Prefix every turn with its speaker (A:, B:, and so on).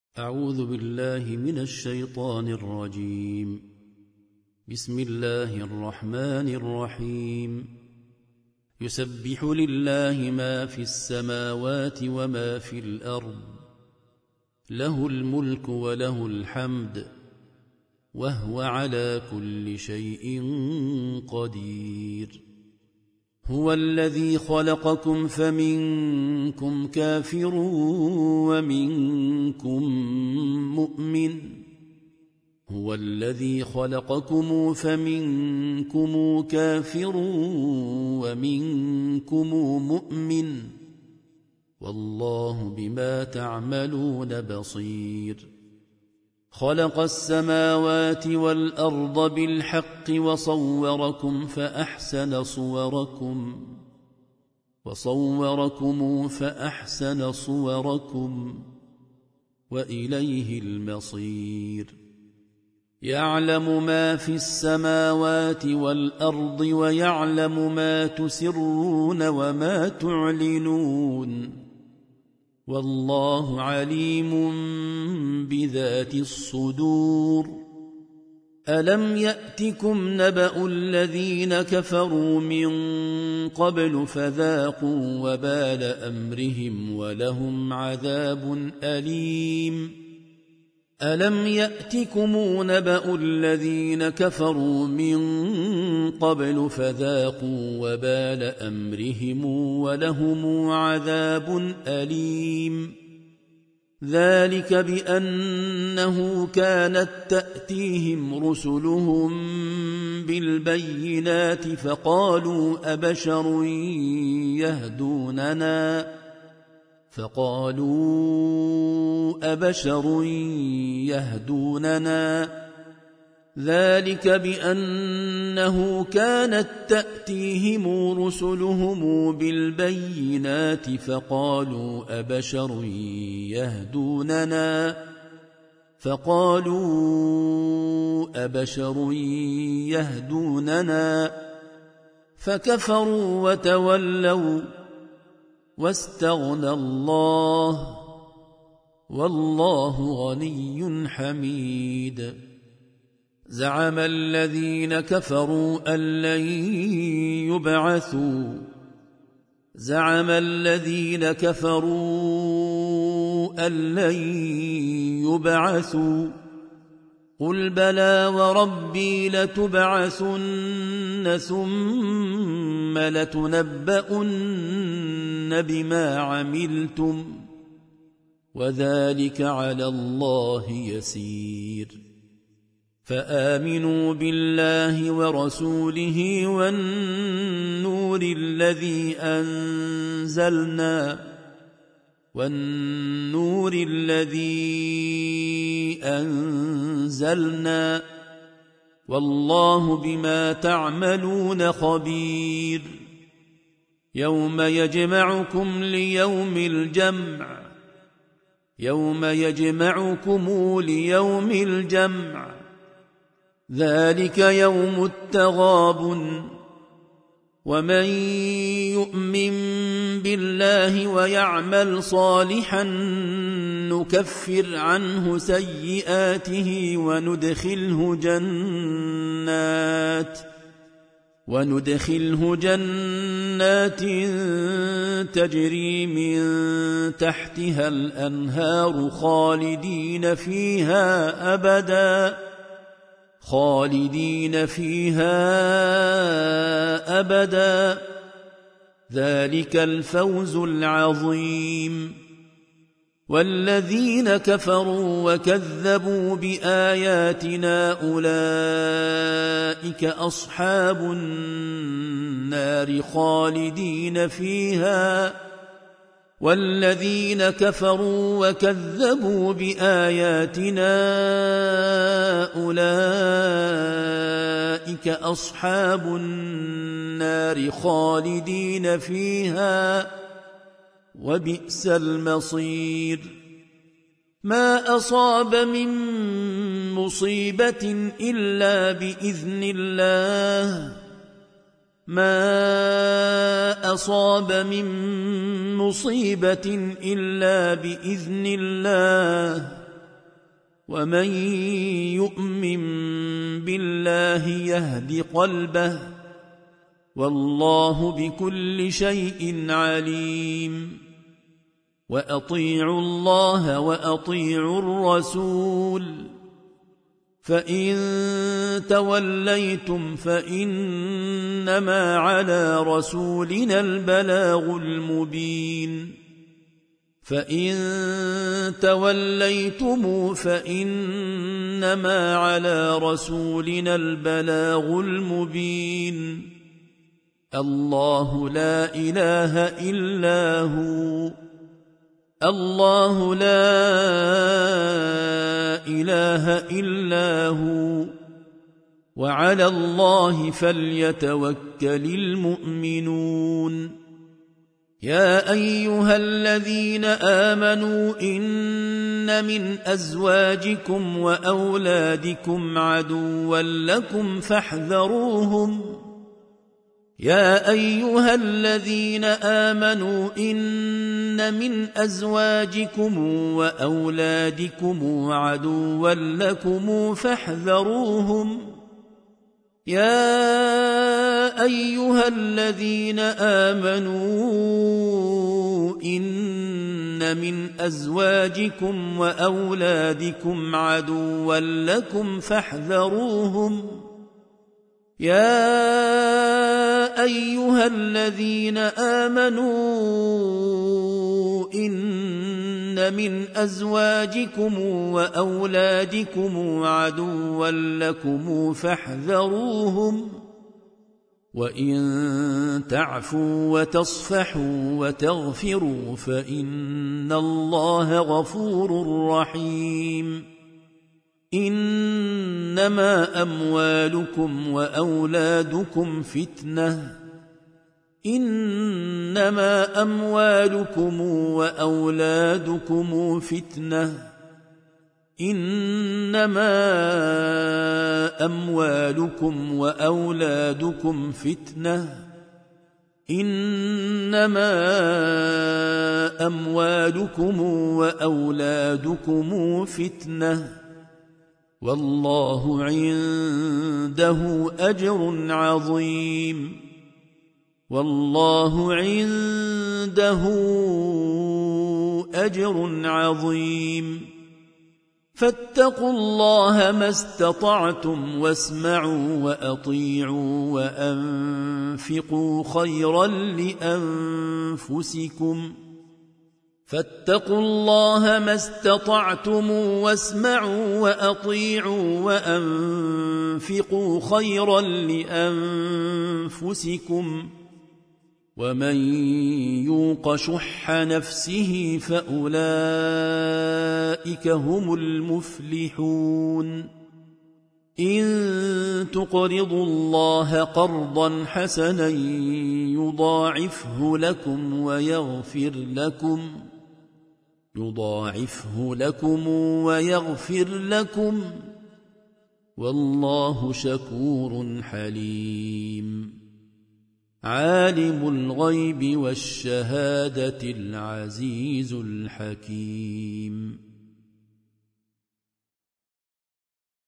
A: أعوذ بالله من الشيطان الرجيم. بسم الله الرحمن الرحيم. يسبح لله ما في السماوات وما في الأرض، له الملك وله الحمد، وهو على كل شيء قدير. هو الذي خلقكم فمنكم كافر ومنكم مؤمن، هو الذي خلقكم فمنكم كافر ومنكم مؤمن، والله بما تعملون بصير. خلق السماوات والأرض بالحق وصوركم فأحسن صوركم وإليه المصير. يعلم ما في السماوات والأرض ويعلم ما تسرون وما تعلنون، والله عليم بذات الصدور. ألم يأتكم نبأ الذين كفروا من قبل فذاقوا وبال أمرهم ولهم عذاب أليم. ألم يأتكم نبأ الذين كفروا من قبل فذاقوا وبال أمرهم ولهم عذاب أليم. ذلك بأنه كانت تأتيهم رسلهم بالبينات فقالوا أبشر يهدوننا. ذلك بأنه كانت تأتيهم رسلهم بالبينات فقالوا أبشر يهدوننا فكفروا وتولوا واستغنى الله، والله غني حميد. زعم الذين كفروا أن لن يبعثوا، قل بلى وربي لتبعثن ثم لتنبؤن بما عملتم، وذلك على الله يسير. فآمنوا بالله ورسوله والنور الذي أنزلنا، والله بما تعملون خبير. يوم يجمعكم ليوم الجمع، ذلك يوم التغابن. ومن يؤمن بالله ويعمل صالحا نكفر عنه سيئاته وندخله جنات تجري من تحتها الأنهار خالدين فيها أبدا، ذلك الفوز العظيم. والذين كفروا وكذبوا بآياتنا أولئك أصحاب النار خالدين فيها. والذين كفروا وكذبوا بآياتنا أولئك أصحاب النار خالدين فيها، وبئس المصير. ما أصاب من مصيبة إلا بإذن الله، ما أصاب من مصيبة إلا بإذن الله، ومن يؤمن بالله يهد قلبه والله بكل شيء عليم وأطيعوا الله وأطيعوا الرسول فإن توليتم فإنما على رسولنا البلاغ المبين فإن توليتم فإنما على رسولنا البلاغ المبين الله لا إله إلا هو الله لا إله إلا هو وعلى الله فليتوكل المؤمنون يا أيها الذين آمنوا إن من أزواجكم وأولادكم عدوا لكم فاحذروهم يا أيها الذين آمنوا إن من أزواجكم وأولادكم عدوا لكم فاحذروهم يا أيها الذين آمنوا إن من أزواجكم وأولادكم عدوا لكم فاحذروهم يا أيها الذين آمنوا إن من أزواجكم وأولادكم عدوا لكم فاحذروهم وإن تعفوا وتصفحوا وتغفروا فإن الله غفور رحيم إنما أموالكم وأولادكم فتنة إنما أموالكم وأولادكم فتنة إنما أموالكم وأولادكم فتنة إنما أموالكم وأولادكم فتنة والله عنده أجر عظيم والله عنده أجر عظيم فاتقوا الله ما استطعتم واسمعوا وأطيعوا وأنفقوا خيرا لأنفسكم فاتقوا الله ما استطعتم واسمعوا وأطيعوا وأنفقوا خيرا لأنفسكم ومن يوق شح نفسه فأولئك هم المفلحون إن تقرضوا الله قرضا حسنا يضاعفه لكم ويغفر لكم والله شكور حليم عالم الغيب والشهادة العزيز الحكيم